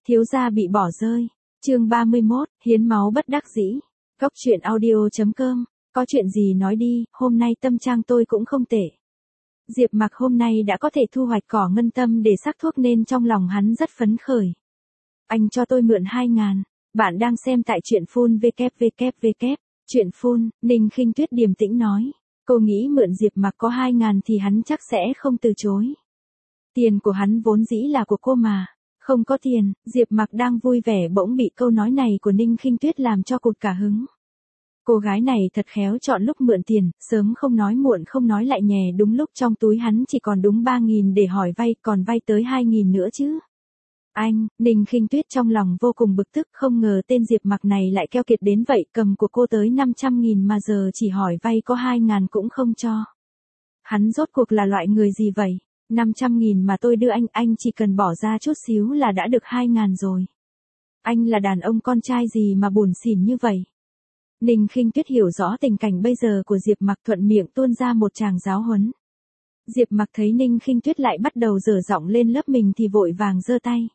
Thiếu gia bị bỏ rơi. Chương 31, hiến máu bất đắc dĩ. Góc truyện audio.com. Có chuyện gì nói đi, hôm nay tâm trạng tôi cũng không tệ. Diệp Mặc hôm nay đã có thể thu hoạch cỏ ngân tâm để sắc thuốc nên trong lòng hắn rất phấn khởi. Anh cho tôi mượn 2.000. Bạn đang xem tại truyện phun www. Truyện phun, Ninh Khinh Tuyết điềm tĩnh nói. Cô nghĩ mượn Diệp Mặc có 2.000 thì hắn chắc sẽ không từ chối. Tiền của hắn vốn dĩ là của cô mà. Không có tiền, Diệp Mặc đang vui vẻ bỗng bị câu nói này của Ninh Khinh Tuyết làm cho cụt cả hứng. Cô gái này thật khéo chọn lúc mượn tiền, sớm không nói muộn không nói lại nhè đúng lúc trong túi hắn chỉ còn đúng 3.000 để hỏi vay, còn vay tới 2.000 nữa chứ. Anh, Ninh Khinh Tuyết trong lòng vô cùng bực tức, không ngờ tên Diệp Mặc này lại keo kiệt đến vậy, cầm của cô tới 500.000 mà giờ chỉ hỏi vay có 2.000 cũng không cho. Hắn rốt cuộc là loại người gì vậy? 500.000 mà tôi đưa anh chỉ cần bỏ ra chút xíu là đã được 2.000 rồi. Anh là đàn ông con trai gì mà buồn xỉn như vậy? Ninh Khinh Tuyết hiểu rõ tình cảnh bây giờ của Diệp Mặc, thuận miệng tuôn ra một tràng giáo huấn. Diệp Mặc thấy Ninh Khinh Tuyết lại bắt đầu dở giọng lên lớp mình thì vội vàng giơ tay.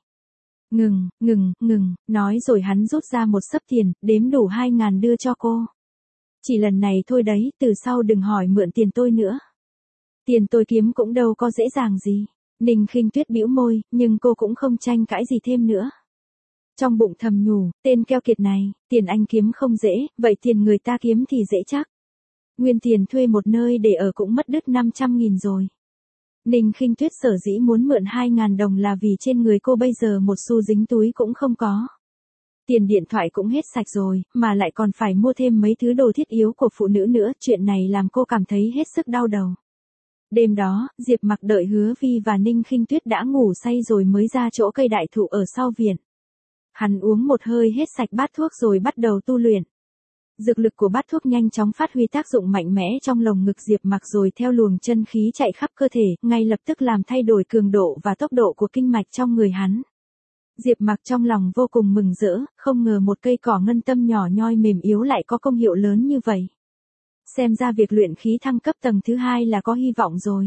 Ngừng, nói rồi hắn rút ra một xấp tiền, đếm đủ 2.000 đưa cho cô. Chỉ lần này thôi đấy, từ sau đừng hỏi mượn tiền tôi nữa. Tiền tôi kiếm cũng đâu có dễ dàng gì. Ninh Khinh Tuyết bĩu môi, nhưng cô cũng không tranh cãi gì thêm nữa. Trong bụng thầm nhủ, tên keo kiệt này, tiền anh kiếm không dễ, vậy tiền người ta kiếm thì dễ chắc. Nguyên tiền thuê một nơi để ở cũng mất đứt 500.000 rồi. Ninh Khinh Tuyết sở dĩ muốn mượn 2.000 đồng là vì trên người cô bây giờ một xu dính túi cũng không có. Tiền điện thoại cũng hết sạch rồi, mà lại còn phải mua thêm mấy thứ đồ thiết yếu của phụ nữ nữa, chuyện này làm cô cảm thấy hết sức đau đầu. Đêm đó, Diệp Mặc đợi Hứa Vi và Ninh Khinh Tuyết đã ngủ say rồi mới ra chỗ cây đại thụ ở sau viện. Hắn uống một hơi hết sạch bát thuốc rồi bắt đầu tu luyện. Dược lực của bát thuốc nhanh chóng phát huy tác dụng mạnh mẽ trong lồng ngực Diệp Mặc rồi theo luồng chân khí chạy khắp cơ thể, ngay lập tức làm thay đổi cường độ và tốc độ của kinh mạch trong người hắn. Diệp Mặc trong lòng vô cùng mừng rỡ, không ngờ một cây cỏ ngân tâm nhỏ nhoi mềm yếu lại có công hiệu lớn như vậy. Xem ra việc luyện khí thăng cấp tầng thứ 2 là có hy vọng rồi.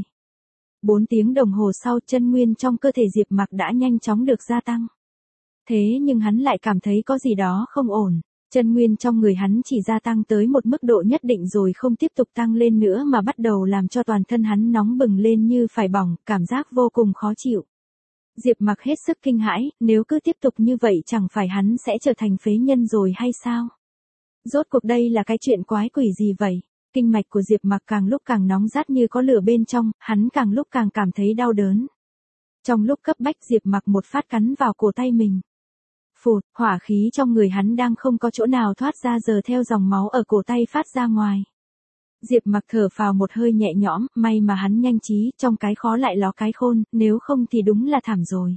4 tiếng đồng hồ sau, chân nguyên trong cơ thể Diệp Mặc đã nhanh chóng được gia tăng. Thế nhưng hắn lại cảm thấy có gì đó không ổn. Chân nguyên trong người hắn chỉ gia tăng tới một mức độ nhất định rồi không tiếp tục tăng lên nữa mà bắt đầu làm cho toàn thân hắn nóng bừng lên như phải bỏng, cảm giác vô cùng khó chịu. Diệp Mặc hết sức kinh hãi, nếu cứ tiếp tục như vậy chẳng phải hắn sẽ trở thành phế nhân rồi hay sao? Rốt cuộc đây là cái chuyện quái quỷ gì vậy? Kinh mạch của Diệp Mặc càng lúc càng nóng rát như có lửa bên trong, hắn càng lúc càng cảm thấy đau đớn. Trong lúc cấp bách Diệp Mặc một phát cắn vào cổ tay mình. Phụt, hỏa khí trong người hắn đang không có chỗ nào thoát ra giờ theo dòng máu ở cổ tay phát ra ngoài. Diệp Mặc thở phào một hơi nhẹ nhõm, may mà hắn nhanh trí, trong cái khó lại ló cái khôn, nếu không thì đúng là thảm rồi.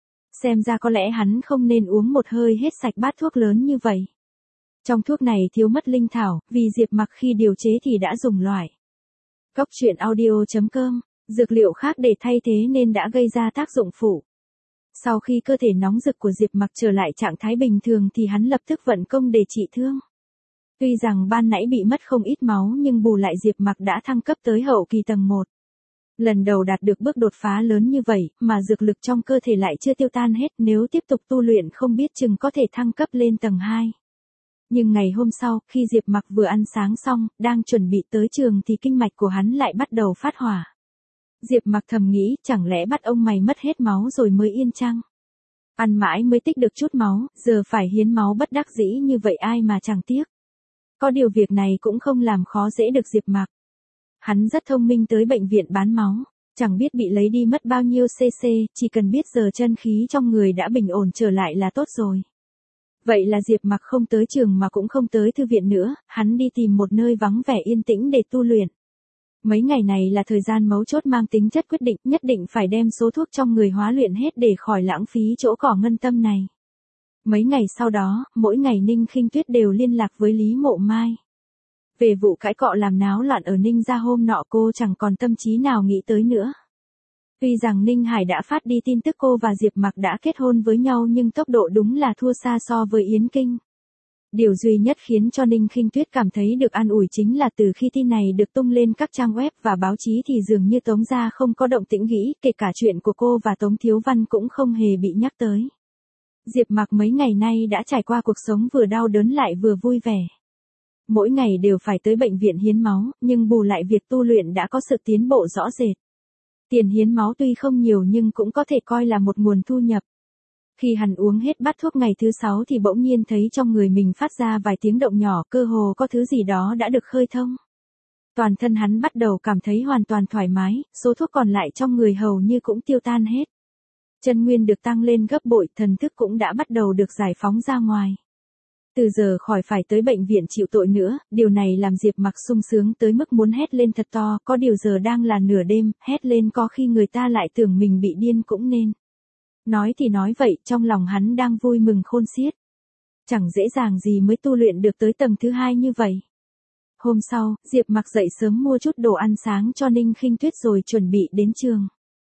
Xem ra có lẽ hắn không nên uống một hơi hết sạch bát thuốc lớn như vậy. Trong thuốc này thiếu mất linh thảo, vì Diệp Mặc khi điều chế thì đã dùng loại. Góc truyện audio.com, dược liệu khác để thay thế nên đã gây ra tác dụng phụ. Sau khi cơ thể nóng rực của Diệp Mặc trở lại trạng thái bình thường thì hắn lập tức vận công để trị thương. Tuy rằng ban nãy bị mất không ít máu nhưng bù lại Diệp Mặc đã thăng cấp tới hậu kỳ tầng 1. Lần đầu đạt được bước đột phá lớn như vậy mà dược lực trong cơ thể lại chưa tiêu tan hết, nếu tiếp tục tu luyện không biết chừng có thể thăng cấp lên tầng 2. Nhưng ngày hôm sau, khi Diệp Mặc vừa ăn sáng xong, đang chuẩn bị tới trường thì kinh mạch của hắn lại bắt đầu phát hỏa. Diệp Mặc thầm nghĩ, chẳng lẽ bắt ông mày mất hết máu rồi mới yên chăng? Ăn mãi mới tích được chút máu, giờ phải hiến máu bất đắc dĩ như vậy ai mà chẳng tiếc. Có điều việc này cũng không làm khó dễ được Diệp Mặc. Hắn rất thông minh tới bệnh viện bán máu, chẳng biết bị lấy đi mất bao nhiêu cc, chỉ cần biết giờ chân khí trong người đã bình ổn trở lại là tốt rồi. Vậy là Diệp Mặc không tới trường mà cũng không tới thư viện nữa, hắn đi tìm một nơi vắng vẻ yên tĩnh để tu luyện. Mấy ngày này là thời gian mấu chốt mang tính chất quyết định, nhất định phải đem số thuốc trong người hóa luyện hết để khỏi lãng phí chỗ cỏ ngân tâm này. Mấy ngày sau đó, mỗi ngày Ninh Khinh Tuyết đều liên lạc với Lý Mộ Mai. Về vụ cãi cọ làm náo loạn ở Ninh gia hôm nọ cô chẳng còn tâm trí nào nghĩ tới nữa. Tuy rằng Ninh Hải đã phát đi tin tức cô và Diệp Mặc đã kết hôn với nhau nhưng tốc độ đúng là thua xa so với Yến Kinh. Điều duy nhất khiến cho Ninh Khinh Tuyết cảm thấy được an ủi chính là từ khi tin này được tung lên các trang web và báo chí thì dường như Tống gia không có động tĩnh nghĩ, kể cả chuyện của cô và Tống Thiếu Văn cũng không hề bị nhắc tới. Diệp Mặc mấy ngày nay đã trải qua cuộc sống vừa đau đớn lại vừa vui vẻ. Mỗi ngày đều phải tới bệnh viện hiến máu, nhưng bù lại việc tu luyện đã có sự tiến bộ rõ rệt. Tiền hiến máu tuy không nhiều nhưng cũng có thể coi là một nguồn thu nhập. Khi hắn uống hết bát thuốc ngày thứ 6 thì bỗng nhiên thấy trong người mình phát ra vài tiếng động nhỏ, cơ hồ có thứ gì đó đã được khơi thông. Toàn thân hắn bắt đầu cảm thấy hoàn toàn thoải mái, số thuốc còn lại trong người hầu như cũng tiêu tan hết. Chân nguyên được tăng lên gấp bội, thần thức cũng đã bắt đầu được giải phóng ra ngoài. Từ giờ khỏi phải tới bệnh viện chịu tội nữa, điều này làm Diệp Mặc sung sướng tới mức muốn hét lên thật to, có điều giờ đang là nửa đêm, hét lên có khi người ta lại tưởng mình bị điên cũng nên. Nói thì nói vậy, trong lòng hắn đang vui mừng khôn xiết. Chẳng dễ dàng gì mới tu luyện được tới tầng thứ 2 như vậy. Hôm sau, Diệp Mặc dậy sớm mua chút đồ ăn sáng cho Ninh Khinh Tuyết rồi chuẩn bị đến trường.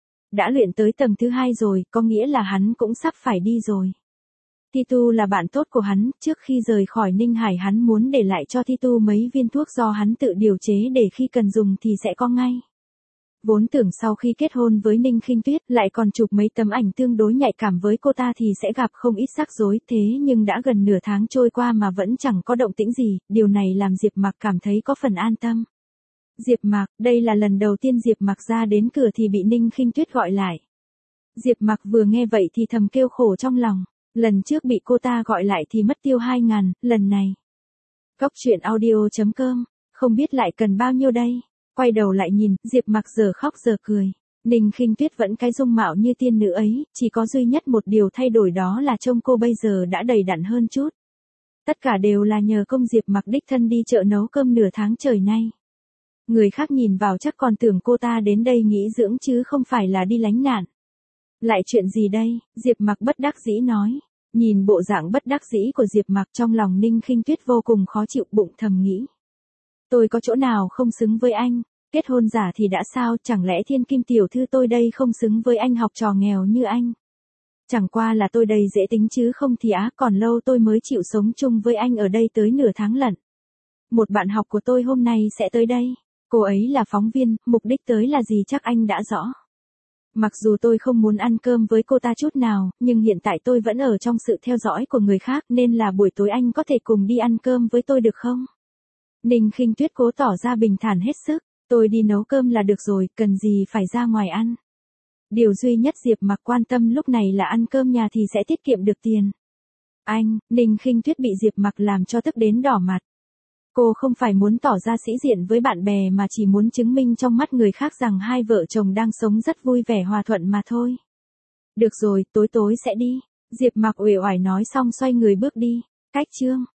Đã luyện tới tầng thứ 2 rồi, có nghĩa là hắn cũng sắp phải đi rồi. Thi Tu là bạn tốt của hắn, trước khi rời khỏi Ninh Hải hắn muốn để lại cho Thi Tu mấy viên thuốc do hắn tự điều chế để khi cần dùng thì sẽ có ngay. Vốn tưởng sau khi kết hôn với Ninh Khinh Tuyết lại còn chụp mấy tấm ảnh tương đối nhạy cảm với cô ta thì sẽ gặp không ít rắc rối, thế nhưng đã gần nửa tháng trôi qua mà vẫn chẳng có động tĩnh gì, điều này làm Diệp Mặc cảm thấy có phần an tâm. Diệp Mặc, đây là lần đầu tiên Diệp Mặc ra đến cửa thì bị Ninh Khinh Tuyết gọi lại. Diệp Mặc vừa nghe vậy thì thầm kêu khổ trong lòng, lần trước bị cô ta gọi lại thì mất tiêu 2.000, lần này. Cóc truyện audio.com, không biết lại cần bao nhiêu đây. Quay đầu lại nhìn, Diệp Mặc giờ khóc giờ cười. Ninh Khinh Tuyết vẫn cái dung mạo như tiên nữ ấy, chỉ có duy nhất một điều thay đổi đó là trông cô bây giờ đã đầy đặn hơn chút. Tất cả đều là nhờ công Diệp Mặc đích thân đi chợ nấu cơm nửa tháng trời nay. Người khác nhìn vào chắc còn tưởng cô ta đến đây nghỉ dưỡng chứ không phải là đi lánh nạn. Lại chuyện gì đây, Diệp Mặc bất đắc dĩ nói. Nhìn bộ dạng bất đắc dĩ của Diệp Mặc trong lòng Ninh Khinh Tuyết vô cùng khó chịu, bụng thầm nghĩ. Tôi có chỗ nào không xứng với anh, kết hôn giả thì đã sao, chẳng lẽ thiên kim tiểu thư tôi đây không xứng với anh học trò nghèo như anh. Chẳng qua là tôi đây dễ tính chứ không thì còn lâu tôi mới chịu sống chung với anh ở đây tới nửa tháng lận. Một bạn học của tôi hôm nay sẽ tới đây, cô ấy là phóng viên, mục đích tới là gì chắc anh đã rõ. Mặc dù tôi không muốn ăn cơm với cô ta chút nào, nhưng hiện tại tôi vẫn ở trong sự theo dõi của người khác nên là buổi tối anh có thể cùng đi ăn cơm với tôi được không? Ninh Khinh Tuyết cố tỏ ra bình thản hết sức, tôi đi nấu cơm là được rồi, cần gì phải ra ngoài ăn. Điều duy nhất Diệp Mặc quan tâm lúc này là ăn cơm nhà thì sẽ tiết kiệm được tiền. Anh, Ninh Khinh Tuyết bị Diệp Mặc làm cho tức đến đỏ mặt. Cô không phải muốn tỏ ra sĩ diện với bạn bè mà chỉ muốn chứng minh trong mắt người khác rằng hai vợ chồng đang sống rất vui vẻ hòa thuận mà thôi. Được rồi, tối sẽ đi. Diệp Mặc uể oải nói xong xoay người bước đi. Cách chương